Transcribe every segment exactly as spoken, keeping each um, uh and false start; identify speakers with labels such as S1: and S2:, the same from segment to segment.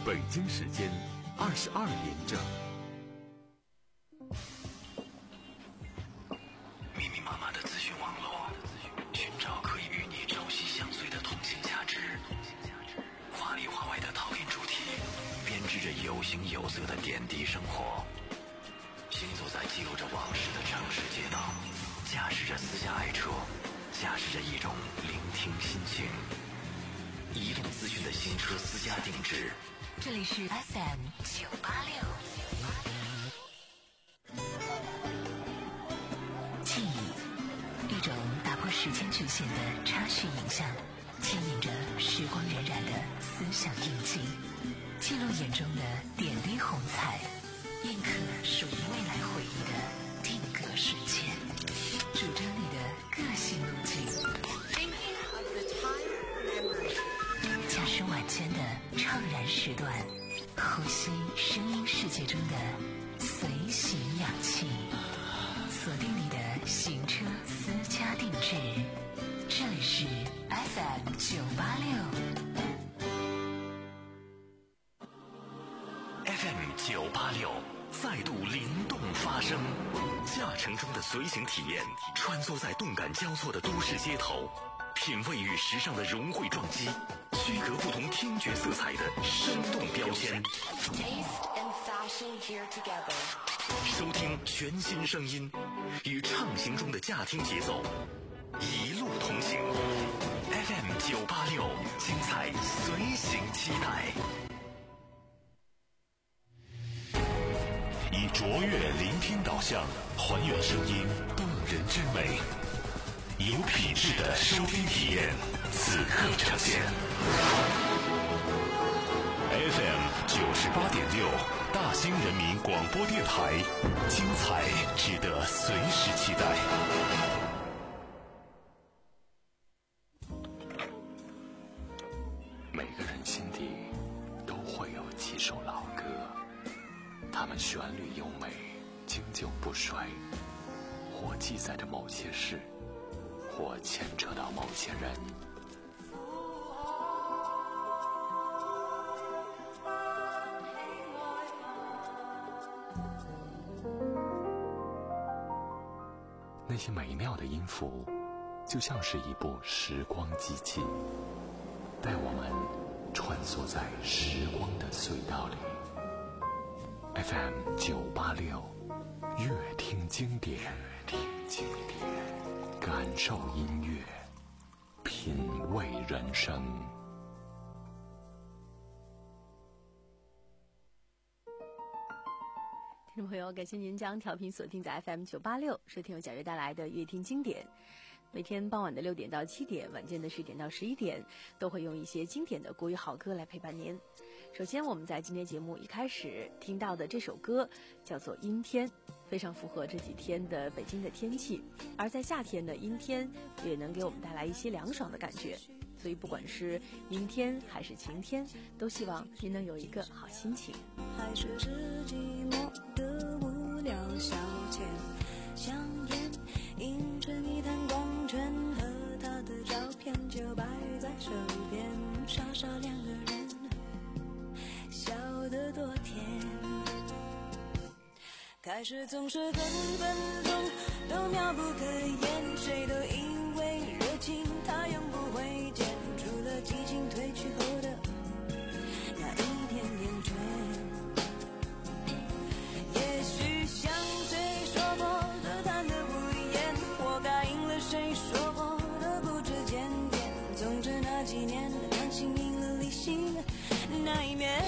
S1: 北京时间二十二点整。
S2: 密密麻麻的资讯网络，寻找可以与你朝夕相随的通信价值。华里华外的陶冶主题，编织着有形有色的点滴生活。行走在记录着往事的城市街道，驾驶着私家爱车，驾驶着一种聆听心情。移动资讯的新车私家定制。
S3: 这里是 F M 九八六。记忆，一种打破时间局限的插叙影像，牵引着时光荏苒的思想印记，记录眼中的点滴红彩，印刻属于未来回忆的定格瞬间，主张你的个性路径。驾驶晚间的怅然时段，呼吸声音世界中的随行氧气，锁定你的行车私家定制。这里是 F M 九八六
S2: F M 九八六再度灵动发声，驾乘中的随行体验，穿梭在动感交错的都市街头，品味与时尚的融汇撞击，区隔不同听觉色彩的生动标签。收听全新声音，与畅行中的驾听节奏，一路同行。F M 九八六，精彩随行期待。
S1: 以卓越聆听导向，还原声音动人之美，有品质的收听体验，此刻呈现。F M 九十八点六，大兴人民广播电台，精彩值得随时期待。
S2: 每个人心底都会有几首老歌，它们旋律优美，经久不衰，或记载着某些事，或牵扯到某些人。那些美妙的音符，就像是一部时光机器，带我们穿梭在时光的隧道里。F M 九八六，乐听经典，乐听经典，感受音乐，品味人生。
S4: 听众朋友，感谢您将调频锁定在 F M 九八六，收听由贾悦带来的乐听经典。每天傍晚的六点到七点，晚间的十点到十一点，都会用一些经典的国语好歌来陪伴您。首先，我们在今天节目一开始听到的这首歌叫做《阴天》，非常符合这几天的北京的天气。而在夏天的阴天，也能给我们带来一些凉爽的感觉。所以，不管是阴天还是晴天，都希望您能有一个好心情。
S5: 还是是寂寞的无聊消遣，香烟映成一滩光圈，和他的照片就摆在手边，傻傻两个人笑得多甜。开始总是分分钟都妙不可言，谁都以为热情它永不会减，除了激情褪去后的那一点点倦。也许像谁说过的谈得不厌，或答应了谁说过的不知检点，总之那几年感情赢了理性那一面。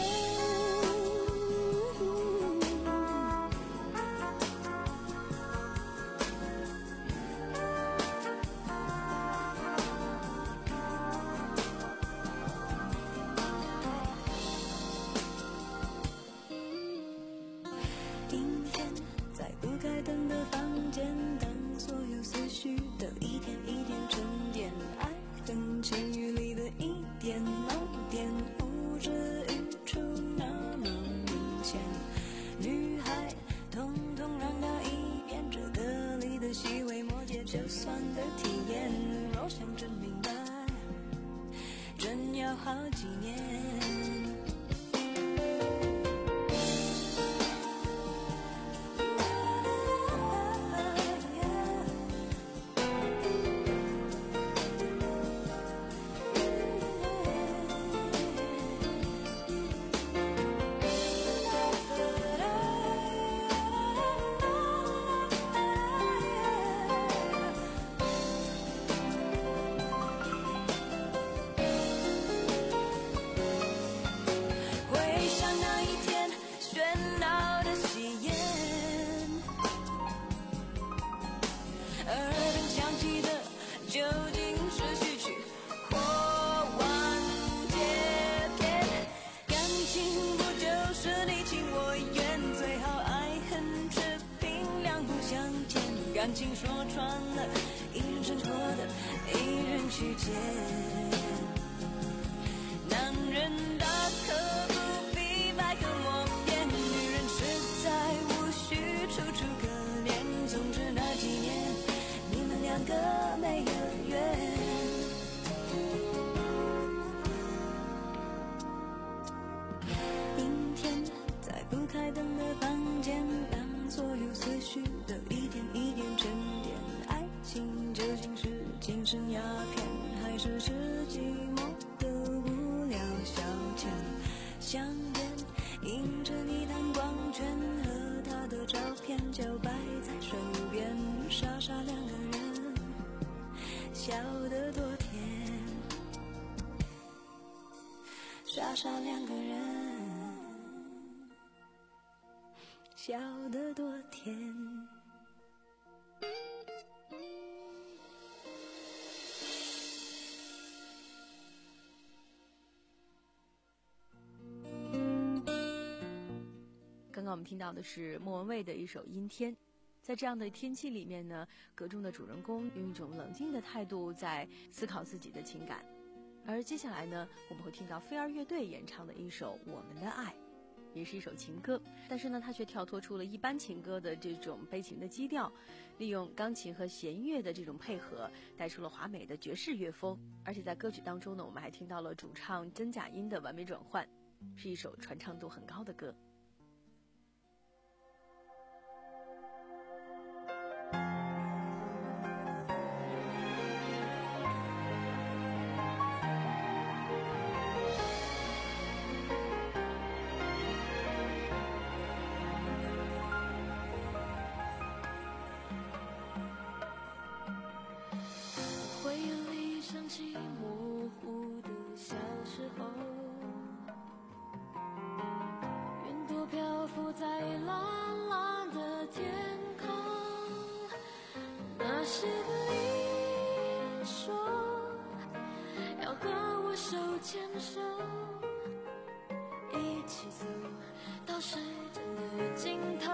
S5: 就算的体验，若想真明白，真要好几年。 感情说穿了，一人挣脱的，一人去捡。男人大可不必百口莫辩，女人实在无需楚楚可怜。总之那几年，你们两个没有缘。阴天，在不开灯的房间，当所有思绪都一点一点沉淀。爱情究竟是精神鸦片，还是是寂寞的无聊消遣？香烟映着你弹光圈和他的照片，就摆在手边，傻傻两个人，笑得多甜，傻傻两个人，笑得多甜。
S4: 刚刚我们听到的是莫文蔚的一首《阴天》。在这样的天气里面呢，歌中的主人公用一种冷静的态度在思考自己的情感。而接下来呢，我们会听到飞儿乐队演唱的一首《我们的爱》，也是一首情歌，但是呢，它却跳脱出了一般情歌的这种悲情的基调，利用钢琴和弦乐的这种配合，带出了华美的爵士乐风。而且在歌曲当中呢，我们还听到了主唱真假音的完美转换，是一首传唱度很高的歌。
S5: 回忆里想起模糊的小时候，云朵漂浮在蓝蓝的天空，那时的你说要和我手牵手，一起走到时间的尽头。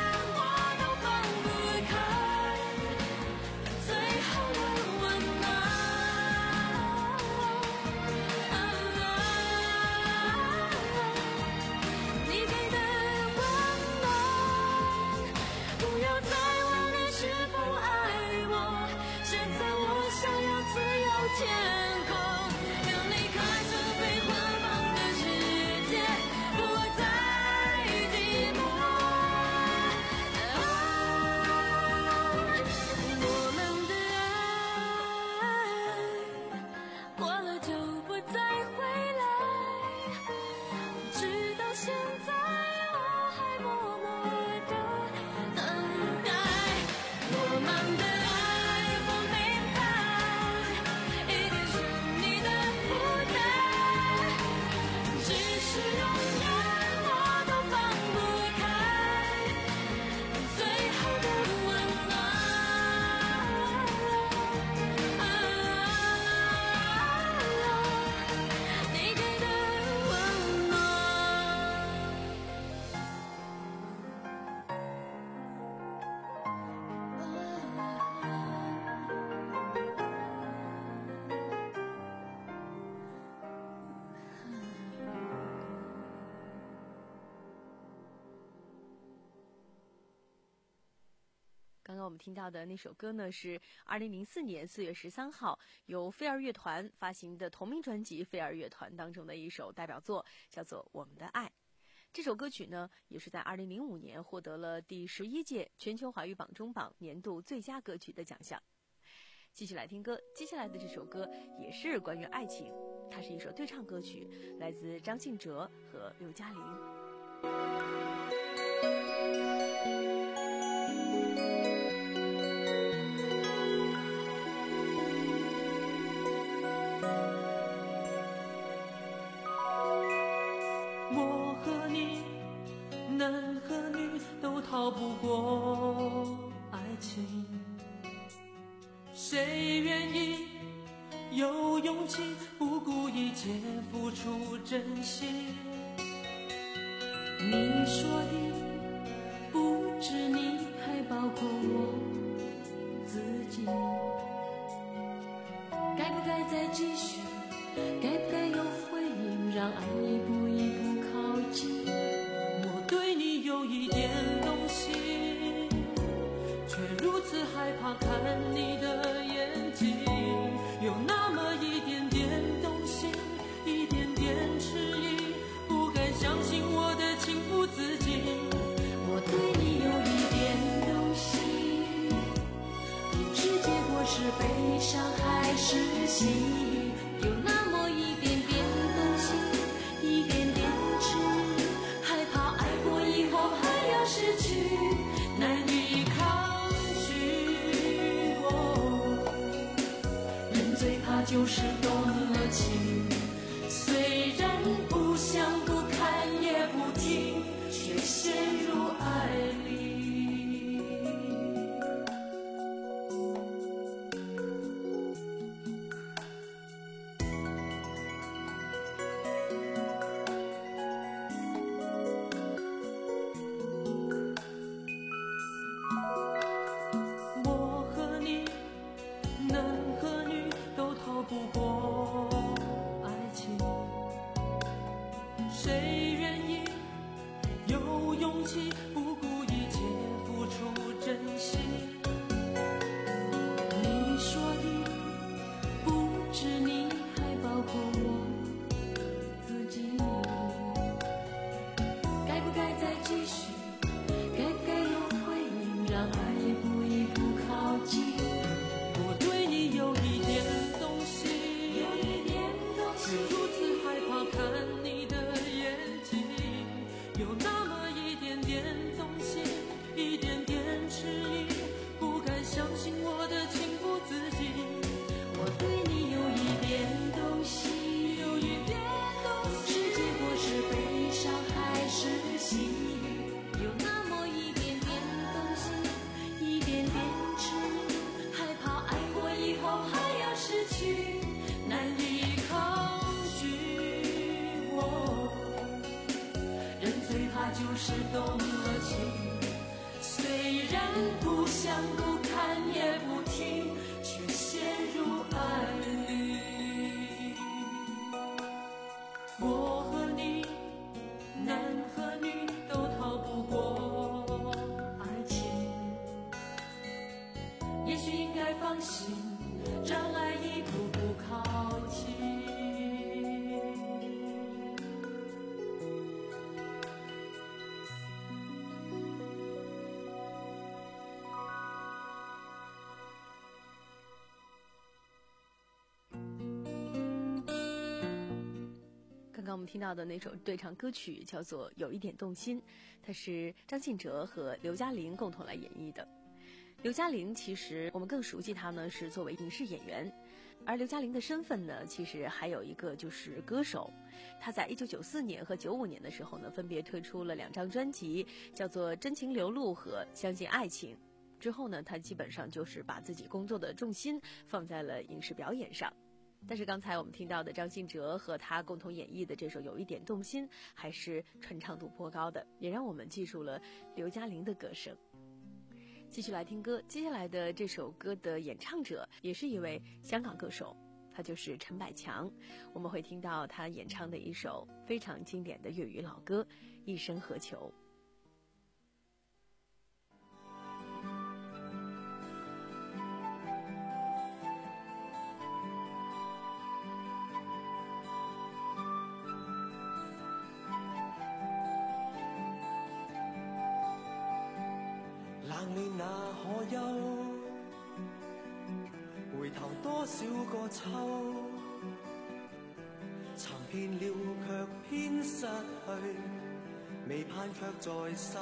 S5: 最后的温暖。
S4: 刚我们听到的那首歌呢，是二零零四年四月十三号由飞儿乐团发行的同名专辑《飞儿乐团》当中的一首代表作，叫做《我们的爱》。这首歌曲呢，也是在二零零五年获得了第十一届全球华语榜中榜年度最佳歌曲的奖项。继续来听歌，接下来的这首歌也是关于爱情，它是一首对唱歌曲，来自张信哲和刘嘉玲。
S6: 我和你，男和女都逃不过爱情，谁愿意有勇气不顾一切付出真心？
S5: 你说的不止你，还包括我自己。该不该再继续？该不该有回应？让爱一步一步靠近。
S6: 我对你有一点动心，却如此害怕看你的眼睛，有那么一点点动心，一点点迟疑，不敢相信我的情不自禁。
S5: 我对你有一点动心，不知结果是悲伤还是喜悦，有那么一点点动心，一点点迟疑，害怕爱过以后还要失去，难以抗拒。我人最怕就是动了情，虽然不想不看也不听，却陷入爱里。
S6: 我和你，男和女都逃不过爱情，谁愿意有勇气不顾一切付出真心？
S5: 你说的不止你，还包括我自己。该不该再继续？该不该有回应？让爱一步一步靠近。
S6: 我对你有一点动心，
S5: 有一点动
S6: 却
S5: 心，
S6: 如此害怕看你的眼睛，有那么一点点动心，一点点迟疑，不敢相信我的情不自禁。
S5: 我对你有一点动心，
S6: 有一点动
S5: 不知结果是悲伤还是喜悦，有那么一点点动心，一点点迟疑，害怕爱过以后还要失去，难以抗拒。
S6: 我
S5: 人最怕就是动了情，虽然不想不看也不听，却陷入爱里。
S6: 我和你，男和女都逃不过爱情，
S5: 也许应该放心，让爱一步步靠近。
S4: 刚刚我们听到的那首对唱歌曲叫做《有一点动心》，它是张信哲和刘嘉玲共同来演绎的。刘嘉玲其实我们更熟悉她呢是作为影视演员，而刘嘉玲的身份呢其实还有一个就是歌手。她在一九九四年和九五年的时候呢分别推出了两张专辑，叫做《真情流露》和《相信爱情》。之后呢她基本上就是把自己工作的重心放在了影视表演上。但是刚才我们听到的张信哲和他共同演绎的这首《有一点动心》还是传唱度颇高的，也让我们记住了刘嘉玲的歌声。继续来听歌，接下来的这首歌的演唱者也是一位香港歌手，他就是陈百强。我们会听到他演唱的一首非常经典的粤语老歌《一生何求》。
S7: 冷暖那可休？回頭多少個秋，尋遍了卻偏失去，未盼卻在手。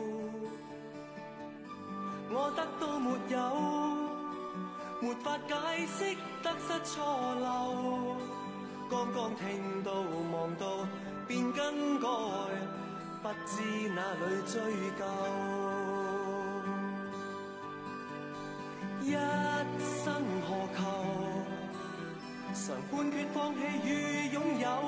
S7: 我得到沒有，沒法解釋得失錯漏。剛剛聽到望到便更改，不知哪裏追究。一生何求？常判決放棄與擁有，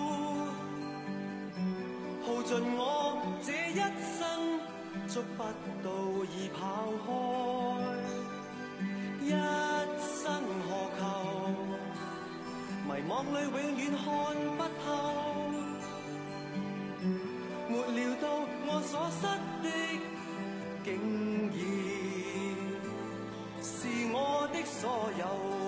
S7: 耗盡我這一生，捉不到已跑開。一生何求？迷惘裏永遠看不透，沒料到我所失的，竟然是我的所有。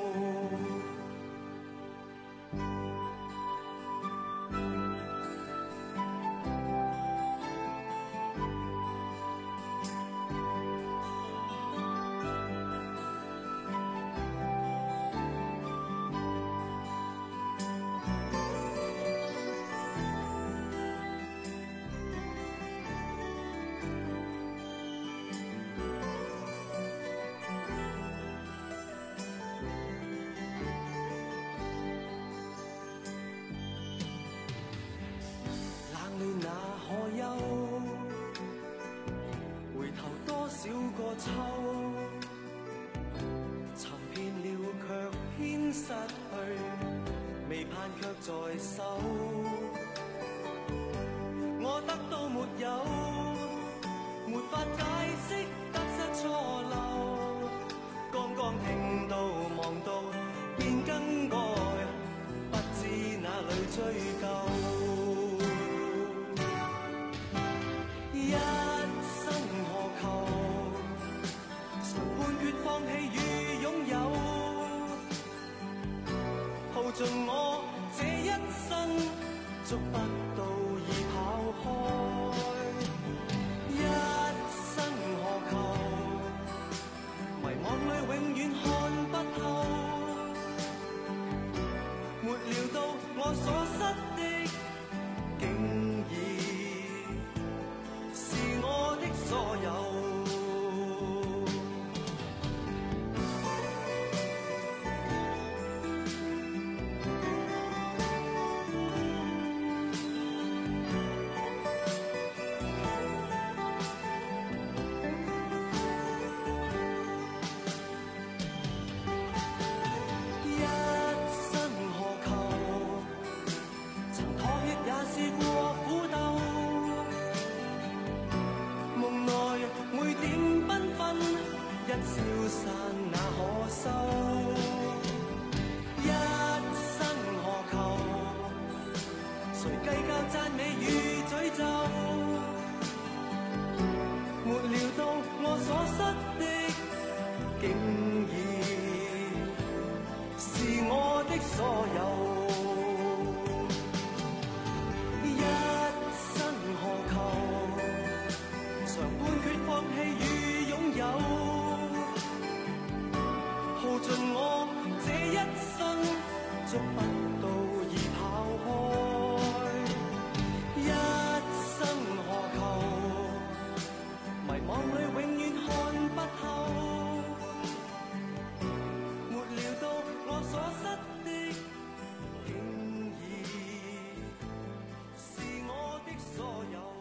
S7: 秋，尋遍了卻偏失去，未盼卻在手。我得到沒有，沒法解釋得失錯漏。剛剛聽到望到便更改，不知哪裏追究。一生何求？放棄與擁有，耗盡我這一生，捉不到已跑開。一生何求？迷惘裏永遠看不透，沒料到我所失的，竟然是我的所有。消散那可收？一生何求？誰計較讚美與詛咒？沒料到我所失的，竟然是我的所有。一生何求？常判決放棄與擁有。耗盡我這一生，捉不到已跑開。一生何求？迷惘裏永遠看不透，沒料到我所失的，竟然是我的所有。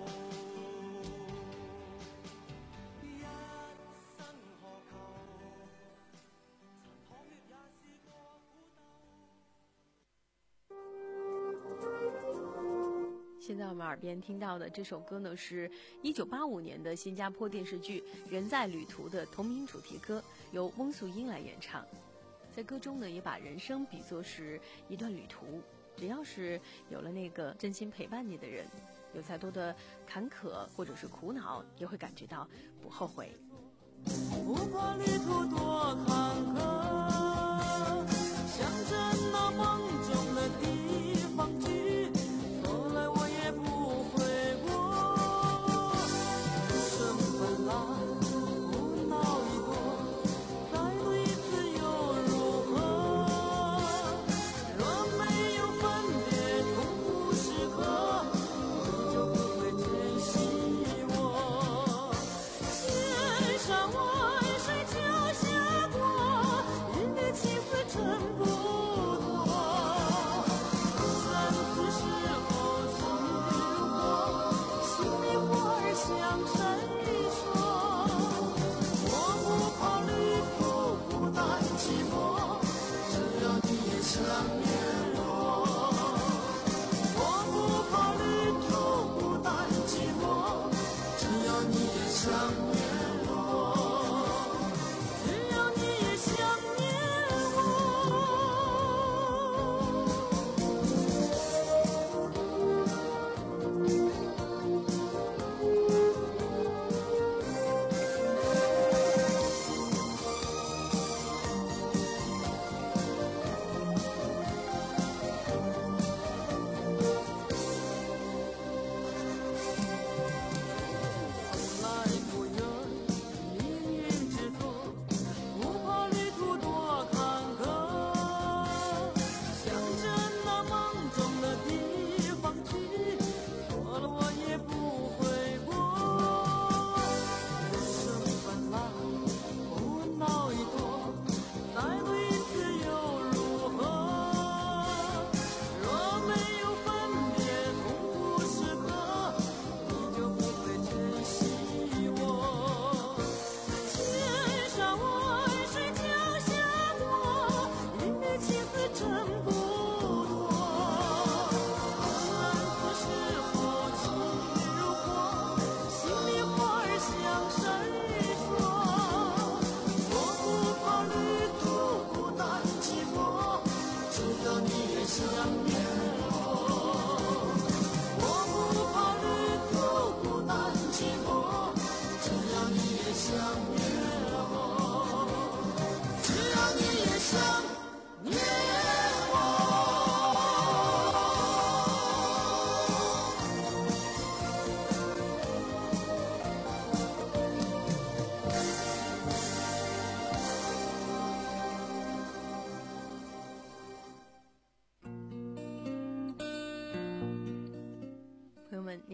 S4: 现在我们耳边听到的这首歌呢，是一九八五年的新加坡电视剧《人在旅途》的同名主题歌，由翁素英来演唱。在歌中呢，也把人生比作是一段旅途，只要是有了那个真心陪伴你的人，有再多的坎坷或者是苦恼，也会感觉到不后悔。
S6: 不管旅途多坎坷，向着那梦中的地方去，从来我也不悔过。人生本来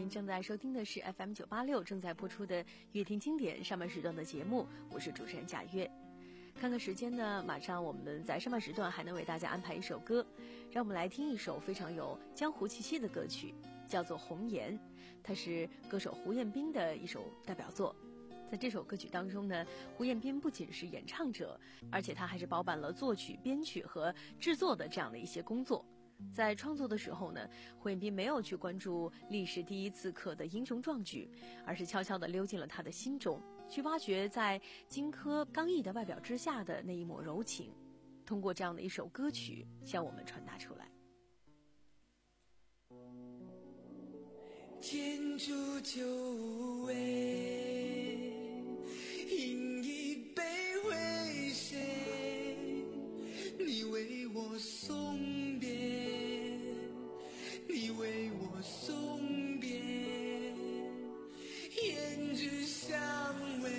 S4: 您正在收听的是 F M 九八六正在播出的乐听经典上半时段的节目，我是主持人贾月。看看时间呢，马上我们在上半时段还能为大家安排一首歌，让我们来听一首非常有江湖气息的歌曲，叫做《红颜》，它是歌手胡彦斌的一首代表作。在这首歌曲当中呢，胡彦斌不仅是演唱者，而且他还是包办了作曲、编曲和制作的这样的一些工作。在创作的时候呢，胡彦斌没有去关注历史第一刺客的英雄壮举，而是悄悄地溜进了他的心中，去挖掘在荆轲刚毅的外表之下的那一抹柔情，通过这样的一首歌曲向我们传达出来。
S7: 天诛九尾，饮一杯为谁？你为我送别，你为我送别，胭脂香味，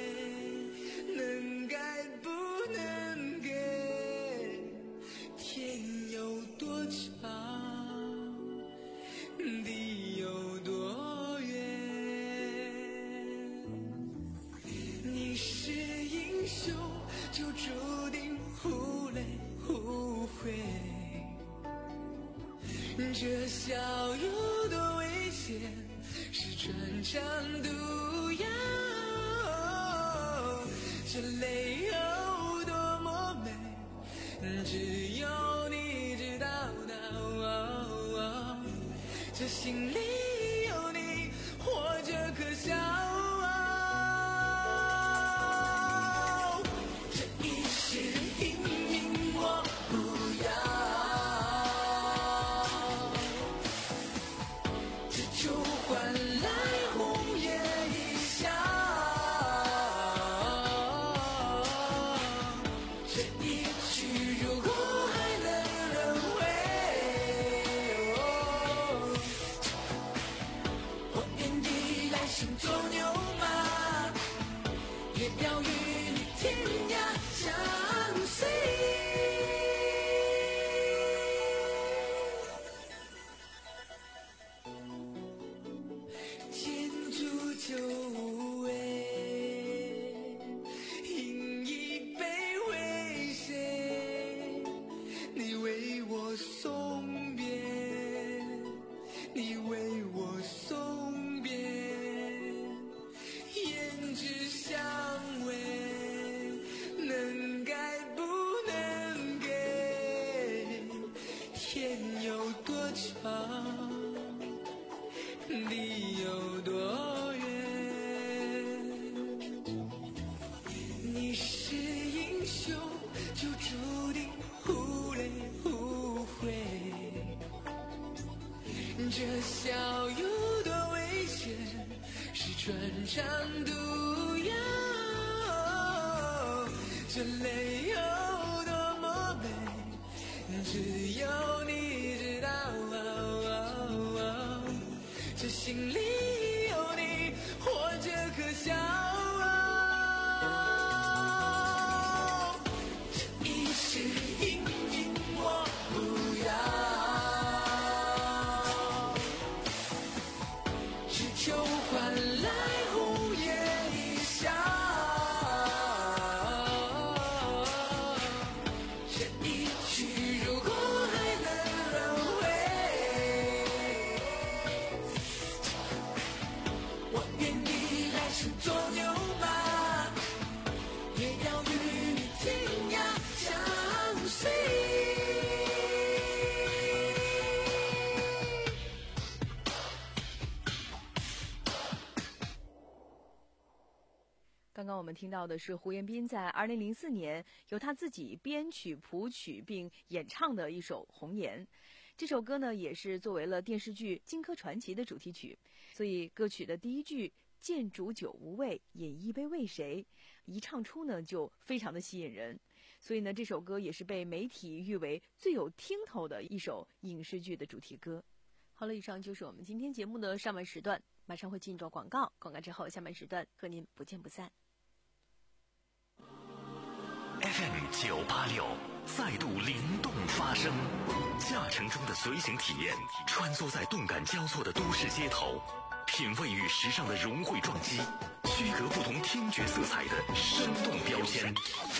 S7: 能改不能给？天有多长，地有多远？你是英雄，就注定忽泪忽悔。这笑有多危险，是穿肠毒药。这泪有多么美，只有你知道的。这心里有你，活着可笑。这一世英名我不要，只求换来红颜一笑。这一曲如果还能轮回，我愿意来生做牛马，也要与你天涯相随。天诛九尾，饮一杯为谁？你为我送别，你为我送别，胭脂香味，能改不能给？天有多长，地有多远？你是英雄，就注定忽泪忽悔。这笑有多危险，是穿肠毒药。这泪有多么美，只有你知道。这心里有你，活着可笑。这一世英名我不要，只求换来红颜一笑。这一曲如果还能轮回，我愿意来生做牛马，也要与你天涯相随。
S4: 刚刚我们听到的是胡彦斌在二零零四年由他自己编曲谱曲并演唱的一首《红颜》。这首歌呢也是作为了电视剧《荆轲传奇》的主题曲，所以歌曲的第一句见煮酒无味，饮一杯为谁，一唱出呢就非常的吸引人，所以呢这首歌也是被媒体誉为最有听头的一首影视剧的主题歌。好了，以上就是我们今天节目的上半时段，马上会进入广告，广告之后下半时段和您不见不散。
S1: F M 九八六
S2: 再度灵动发生。驾乘中的随行体验，穿梭在动感交错的都市街头，品味与时尚的融汇撞击，区隔不同听觉色彩的生动标签。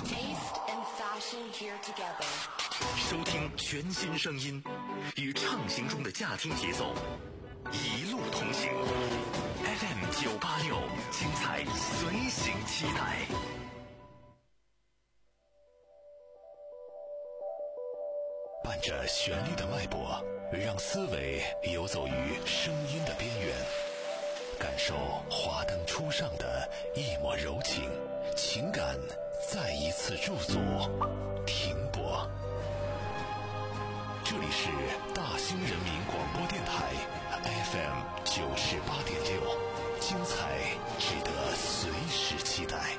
S2: 收听全新声音，与畅行中的驾听节奏，一路同行。F M 九八六，精彩随行期待。
S1: 伴着旋律的脉搏，让思维游走于声音的边缘，感受华灯初上的一抹柔情，情感再一次驻足停泊。这里是大兴人民广播电台 F M 九十八点六，精彩值得随时期待。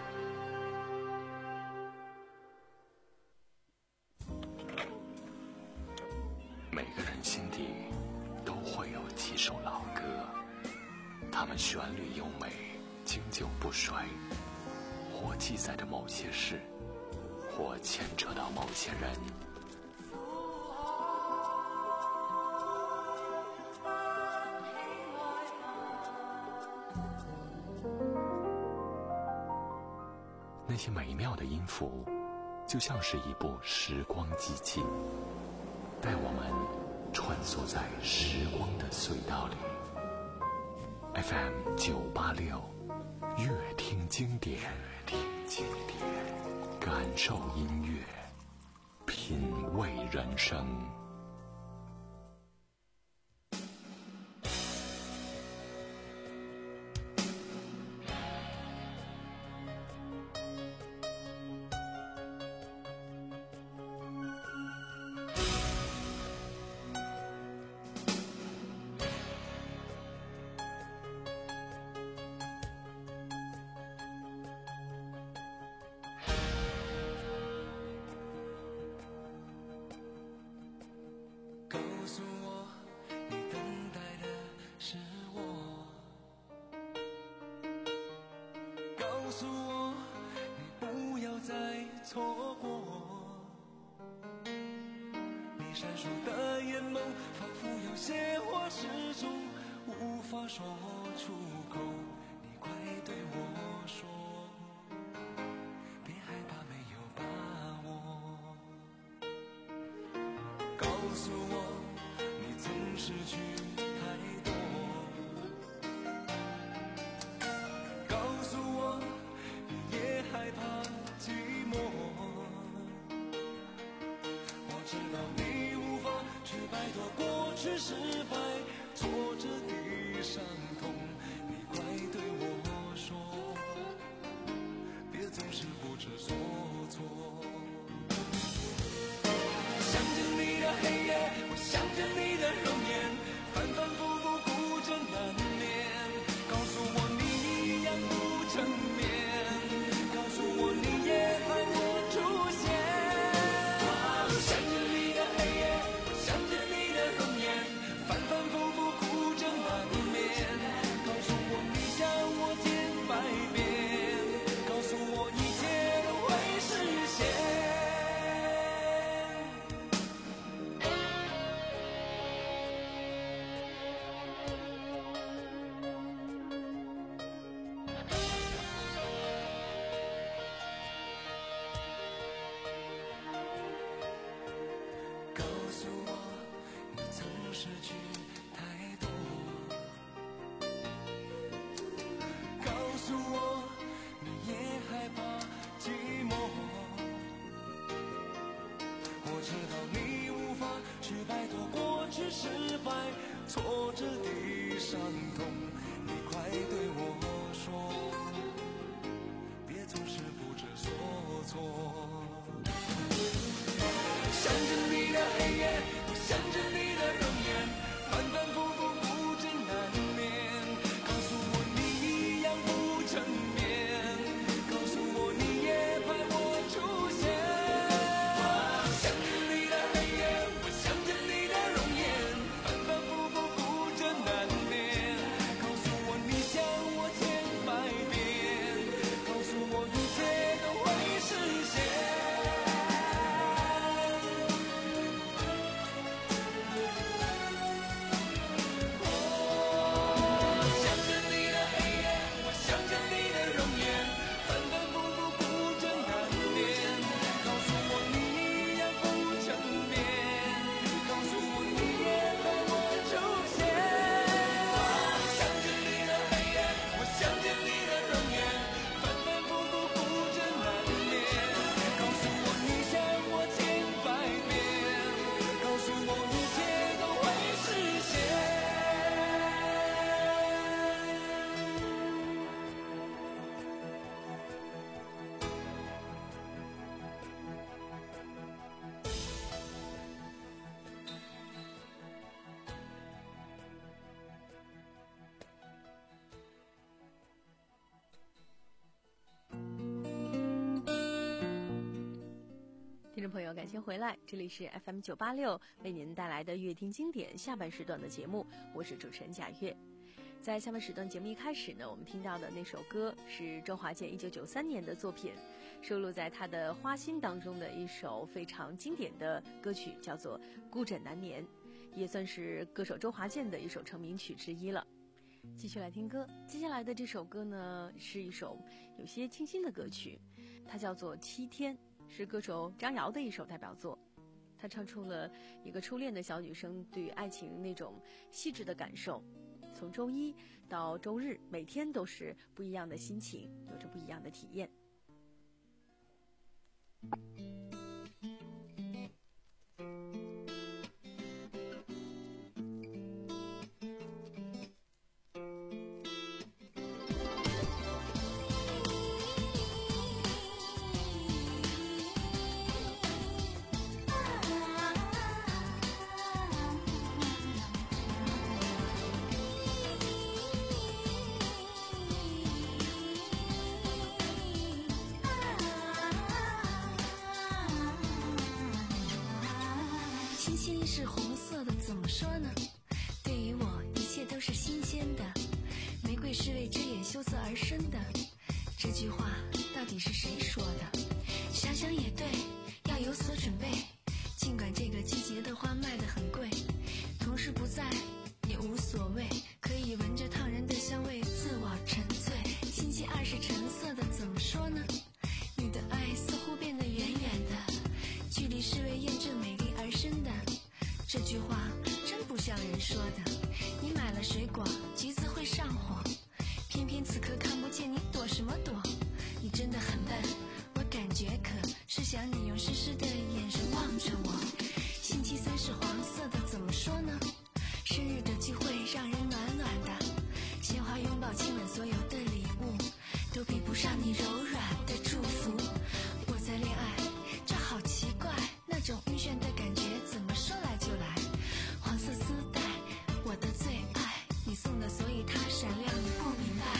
S2: 每个人心底都会有几首老歌，它们旋律优美，经久不衰，或记载着某些事，或牵扯到某些人。那些美妙的音符，就像是一部时光机器，带我们穿梭在时光的隧道里。F M 九八六，乐听经典，乐听经典，感受音乐，品味人生。
S7: 反反
S4: 朋友，感谢回来，这里是 F M 九八六为您带来的乐听经典下半时段的节目，我是主持人贾月。在下半时段节目一开始呢，我们听到的那首歌是周华健一九九三年的作品，收录在他的《花心》当中的一首非常经典的歌曲，叫做《孤枕难眠》，也算是歌手周华健的一首成名曲之一了。继续来听歌，接下来的这首歌呢，是一首有些清新的歌曲，它叫做《七天》，是歌手张瑶的一首代表作。他唱出了一个初恋的小女生对于爱情那种细致的感受，从周一到周日，每天都是不一样的心情，有着不一样的体验。
S8: 是红色的，怎么说呢？对于我，一切都是新鲜的。玫瑰是为遮掩羞涩而生的。这句话到底是谁说的？想想也对，要有所准备。尽管这个季节的花卖得很贵，同事不在也无所谓，可以闻着烫人的香味自我沉醉。星期二是橙色的，怎么说呢？你的爱似乎变得远远的，距离是为验证美丽而生的。这句话真不像人说的。你买了水果，橘子会上火，偏偏此刻看不见，你躲什么躲？你真的很笨，我感觉可是想你用湿湿的眼神望着我。星期三是黄色的，怎么说呢？生日的聚会让人暖暖的，鲜花拥抱亲吻，所有的礼物都比不上你柔软的祝福。我在恋爱，这好奇怪，那种晕眩的感觉怎么说来就来。黄色丝带，我的最爱，你送的，所以它闪亮，你不明白。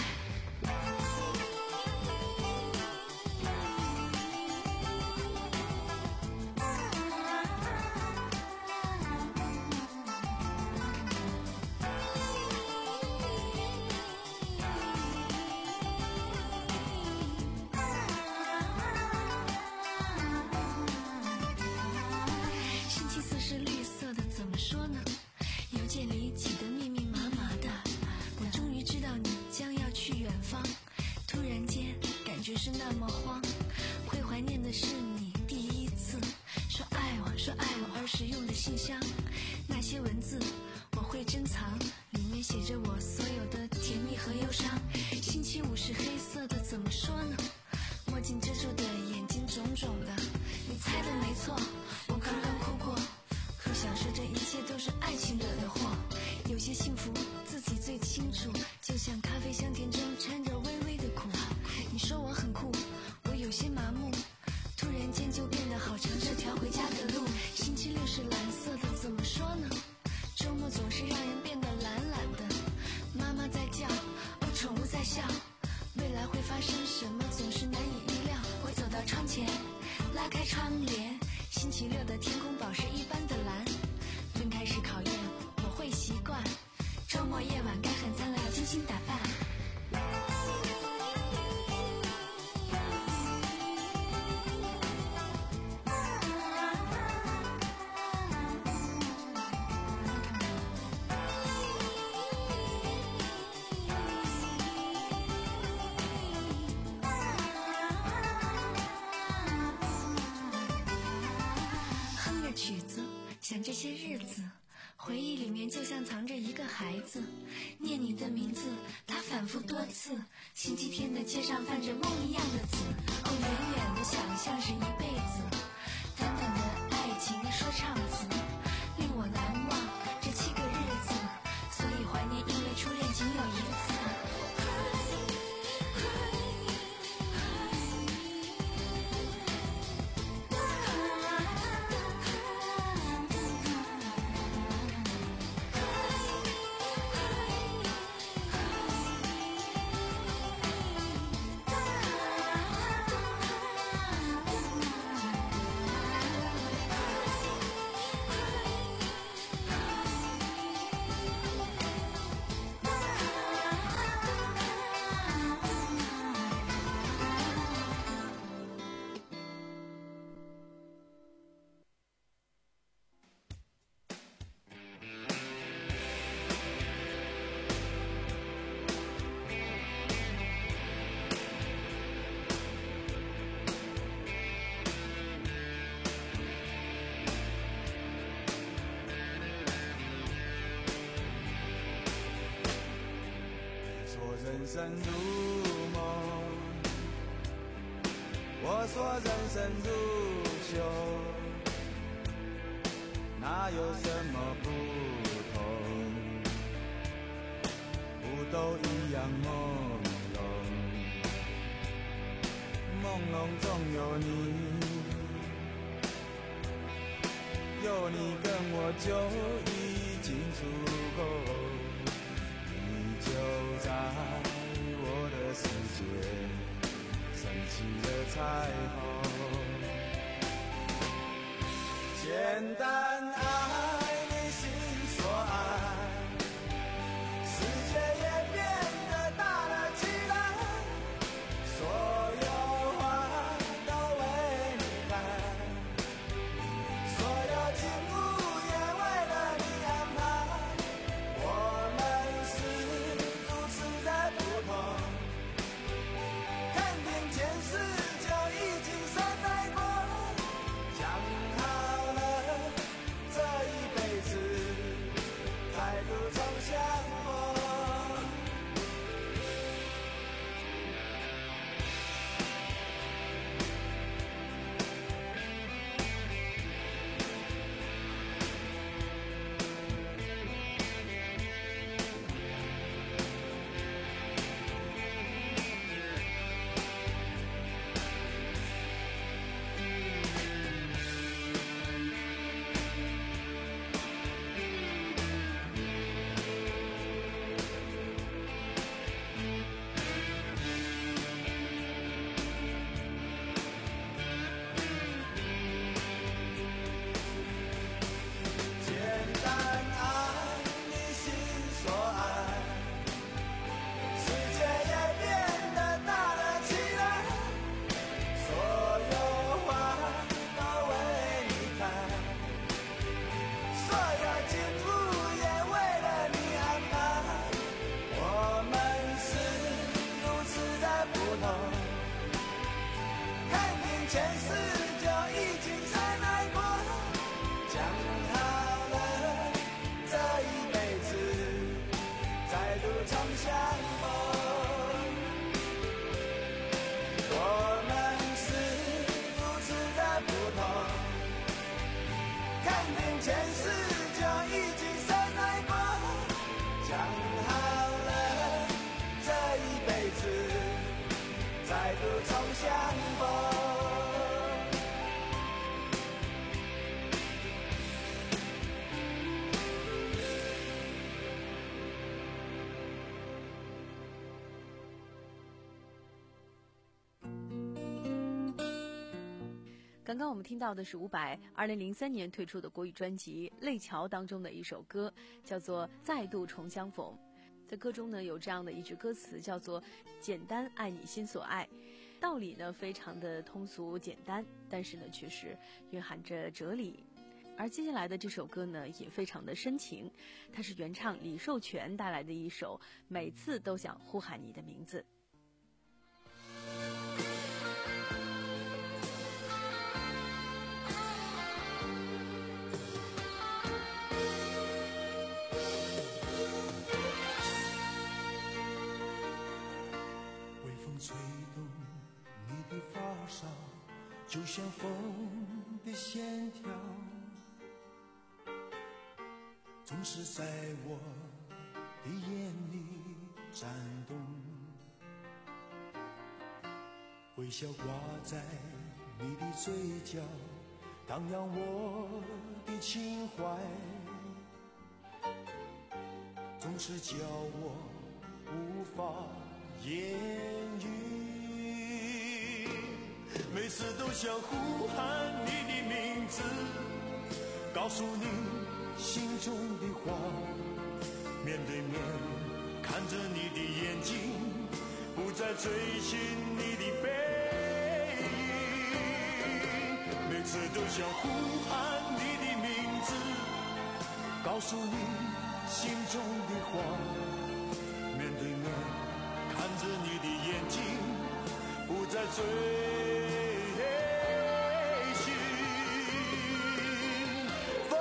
S8: 夜里挤得密密麻麻的，我终于知道你将要去远方。突然间感觉是那么慌，会怀念的是你第一次说爱我说爱我而使用的信箱，那些文字我会珍藏，里面写着我所有的甜蜜和忧伤。星期五是黑色的，怎么说呢？墨镜遮住的眼睛肿肿的，你猜的没错，我刚刚哭过，可想说这一切都是爱情惹的祸。有些幸福自己最清楚，就像咖啡香甜中掺着微微的苦。你说我很酷，我有些麻木，突然间就变得好长这条回家的路。星期六是蓝色的，怎么说呢？周末总是让人变得懒懒的。妈妈在叫，哦，宠物在笑，未来会发生什么总是难以预料。我走到窗前，拉开窗帘，星期六的天空宝石一般的蓝。分开是考验，我会习惯。周末夜晚该很灿烂，要精心打扮。想这些日子，回忆里面就像藏着一个孩子，念你的名字，他反复多次。星期天的街上泛着梦一样的紫，哦，远远的想象是一辈子，短短的爱情说唱词，令我难忘这七个日子，所以怀念，因为初恋仅有一次。
S9: 生如梦，我说人生如秀，哪有什么不同？不都一样朦胧，朦胧中有你，有你跟我就已经足够，你就在我的世界升起了彩虹。简单爱你心所爱，世界也变得大了起来，所有花都为你开，所有景物也为了你安排，我们是如此的不同，看遍前世就已经深爱过，讲好了这一辈子再度重相逢。简单爱你心所爱，世界也变得大了起来，所有花都为你开，所有景物也为了你安排，我们是如此的不同，看尽前世就已经深爱过，讲好了这一辈子再度重相逢。我们是如此的不同，看尽前世就已经深爱过，讲好了这一辈子再度重相逢。
S4: 刚刚我们听到的是伍佰二零零三年推出的国语专辑《泪桥》当中的一首歌，叫做《再度重相逢》。在歌中呢，有这样的一句歌词，叫做“简单爱你心所爱”。道理呢非常的通俗简单，但是呢却是蕴含着哲理。而接下来的这首歌呢也非常的深情，它是原唱李寿全带来的一首《每次都想呼喊你的名字》。
S9: 吹动你的发梢，就像风的线条，总是在我的眼里颤动，微笑挂在你的嘴角，荡漾我的情怀，总是叫我无法言语，每次都想呼喊你的名字，告诉你心中的话，面对面看着你的眼睛，不再追寻你的背影，每次都想呼喊你的名字，告诉你心中的话，面对面看着你的眼睛，不再追寻。风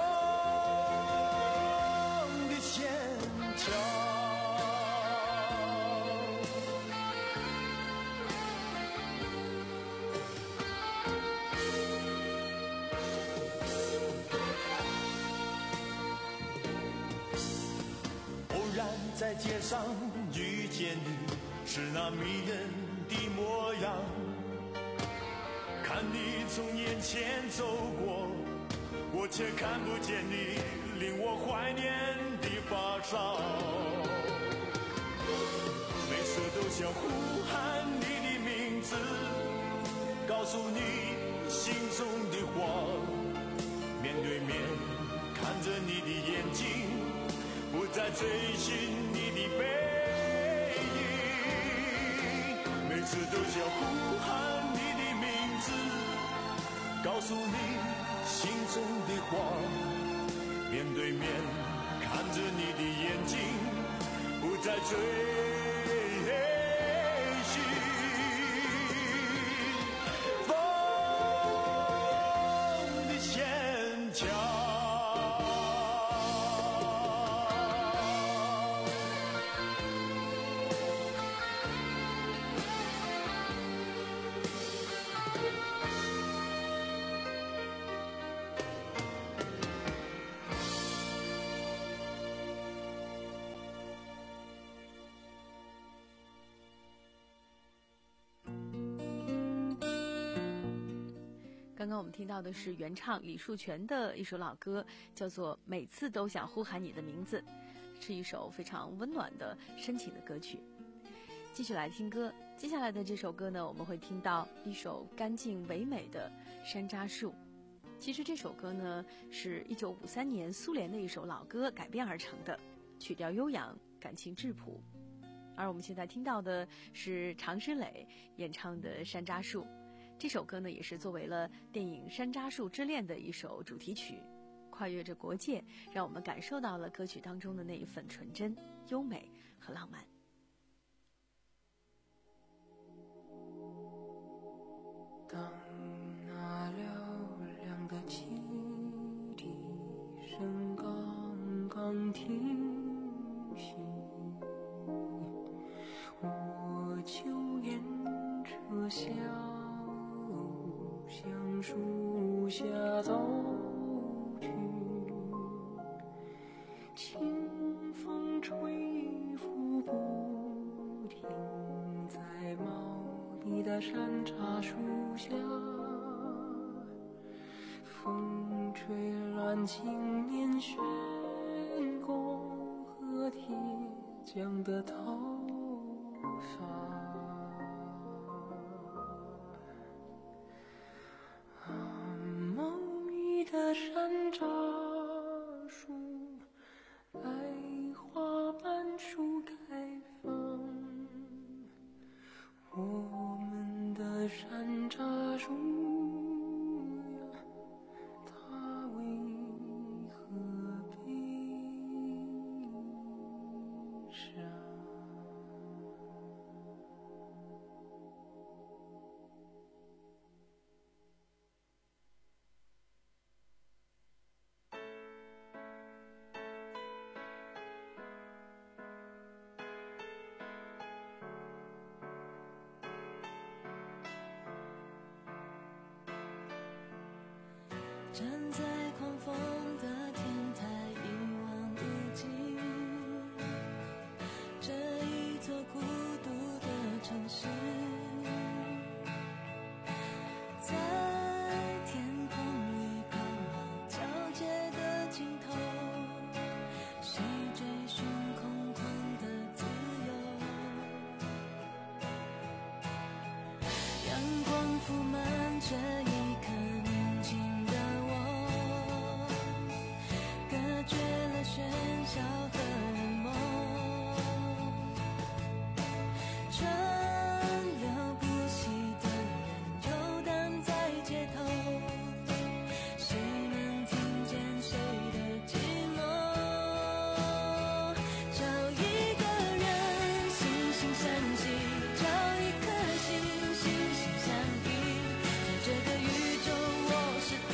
S9: 的线条， 在街上遇见你，是那迷人的模样。看你从眼前走过，我却看不见你令我怀念的发梢。每次都想呼喊你的名字，告诉你心中的话，面对面看着你的眼睛，不再追寻你的背影。每次都想呼喊你的名字，告诉你心中的话，面对面看着你的眼睛，不再追寻风的牵强。
S4: 刚刚我们听到的是原唱李树泉的一首老歌，叫做《每次都想呼喊你的名字》，是一首非常温暖的深情的歌曲。继续来听歌，接下来的这首歌呢，我们会听到一首干净唯美的《山楂树》。其实这首歌呢，是一九五三年苏联的一首老歌改编而成的，曲调悠扬，感情质朴。而我们现在听到的是常石磊演唱的《山楂树》。这首歌呢，也是作为了电影《山楂树之恋》的一首主题曲，跨越着国界，让我们感受到了歌曲当中的那一份纯真、优美和浪漫。
S6: 当那嘹亮的汽笛声刚刚停息，我就沿车厢向树下走去，清风吹拂不停，在茂密的山楂树下，风吹乱青年悬钩和铁匠的头发。的山楂树，百花满树开放，我们的山楂树呀，它为何悲伤？
S5: 站在狂风的天台，一望无际，这一座孤独的城市，在天空与高楼交界的尽头，谁追寻空旷的自由？阳光铺满这一颗宁静的绝了喧嚣和人梦，川流不息的人游荡在街头，谁能听见谁的寂寞？找一个人惺惺相惜，找一颗心心心相印，在这个宇宙我是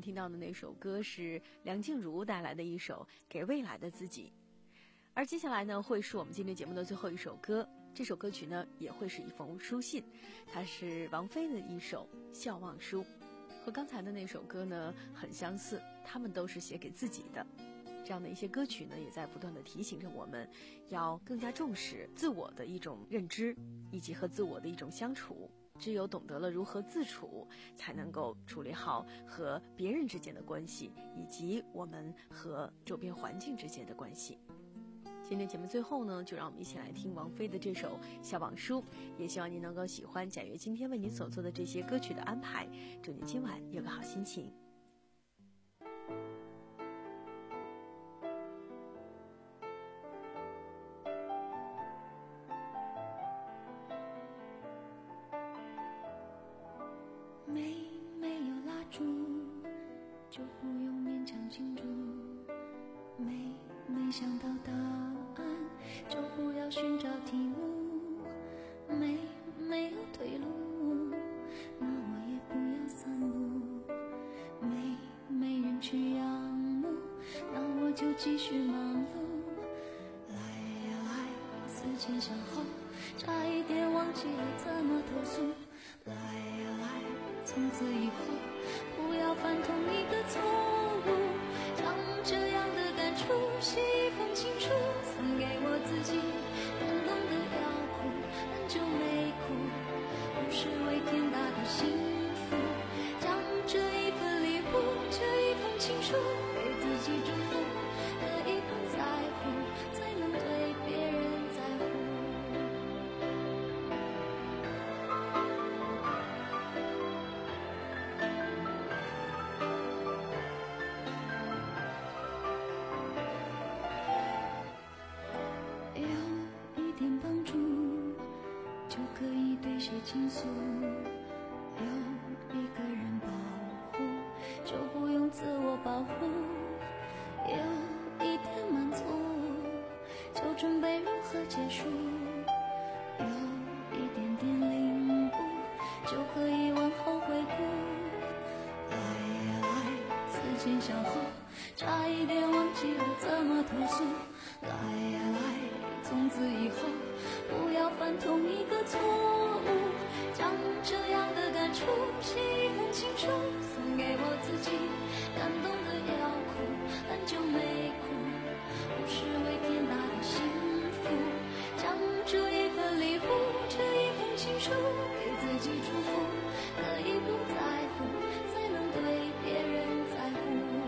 S4: 听到的那首歌是梁静茹带来的一首《给未来的自己》，而接下来呢，会是我们今天节目的最后一首歌。这首歌曲呢，也会是一封书信，它是王菲的一首笑忘书，和刚才的那首歌呢很相似，它们都是写给自己的。这样的一些歌曲呢，也在不断地提醒着我们，要更加重视自我的一种认知，以及和自我的一种相处。只有懂得了如何自处，才能够处理好和别人之间的关系，以及我们和周边环境之间的关系。今天节目最后呢，就让我们一起来听王菲的这首《笑忘书》，也希望您能够喜欢贾跃今天为您所做的这些歌曲的安排，祝您今晚有个好心情。
S8: 没没有蜡烛，就不用勉强庆祝。没没想到答案，就不要寻找题目。没没有退路，那我也不要散步。没没人去仰慕，那我就继续忙碌。来呀来，思前想后，差一点忘记了怎么投诉。来呀来，从此以后不要犯同一个错误。将这样的感触写一封情书，送给我自己，感动的要哭，很久没哭，不是为天大的幸福。将这一份礼物，这一封情书，给自己祝福，可以不在乎，才能对别人在乎。倾诉，有一个人保护，就不用自我保护。有一点满足，就准备如何结束。有一点点领悟，就可以往后回顾。来呀来，思前想后，差一点忘记了怎么投诉。来呀来，从此以后不要犯同一个错误。将这样的感触写一封情书，送给我自己，感动的要哭，很久没哭，不是为天大的幸福。将这一份礼物，这一封情书，给自己祝福，可以不在乎，才能对别人在乎。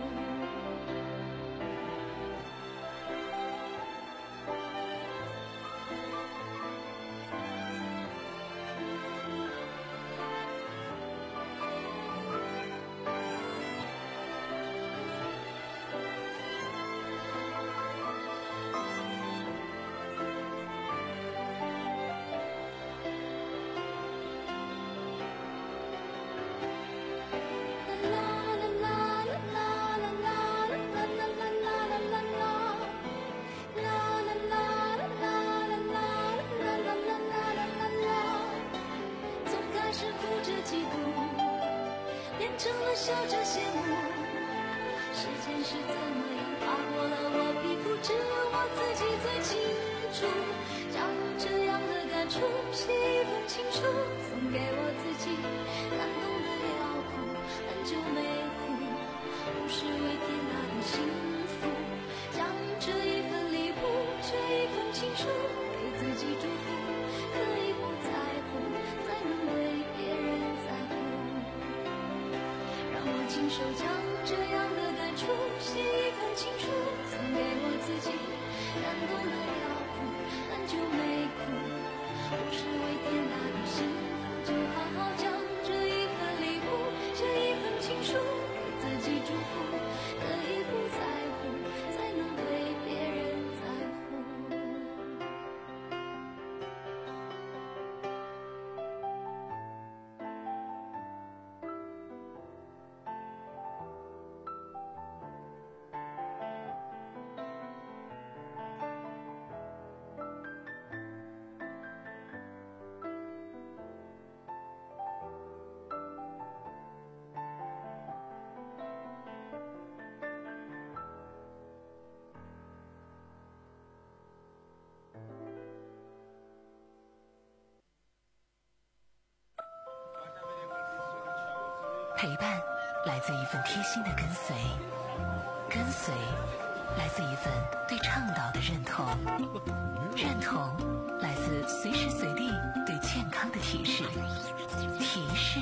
S8: 成了笑着羡慕，时间是怎么样爬过了我皮肤，只有我自己最清楚。将这样的感触写一封情书，送给我自己，感动的要哭，很久没哭，不是为天大的幸福。将这一份礼物，这一封情书，给自己祝福，可以不在乎，才能对别人在乎。我亲手将这样的感触写一封情书，送给我自己，感动的要哭，很久没哭，不是为天大的幸福，就好好将这一份礼物，这一份情书，给自己祝福，可以不在乎，才能对别人在乎。
S3: 陪伴来自一份贴心的跟随，跟随来自一份对倡导的认同，认同来自随时随地对健康的提示，提示。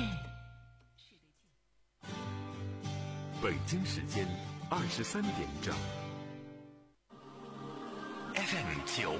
S10: 北京时间二十三点整。
S1: F M 九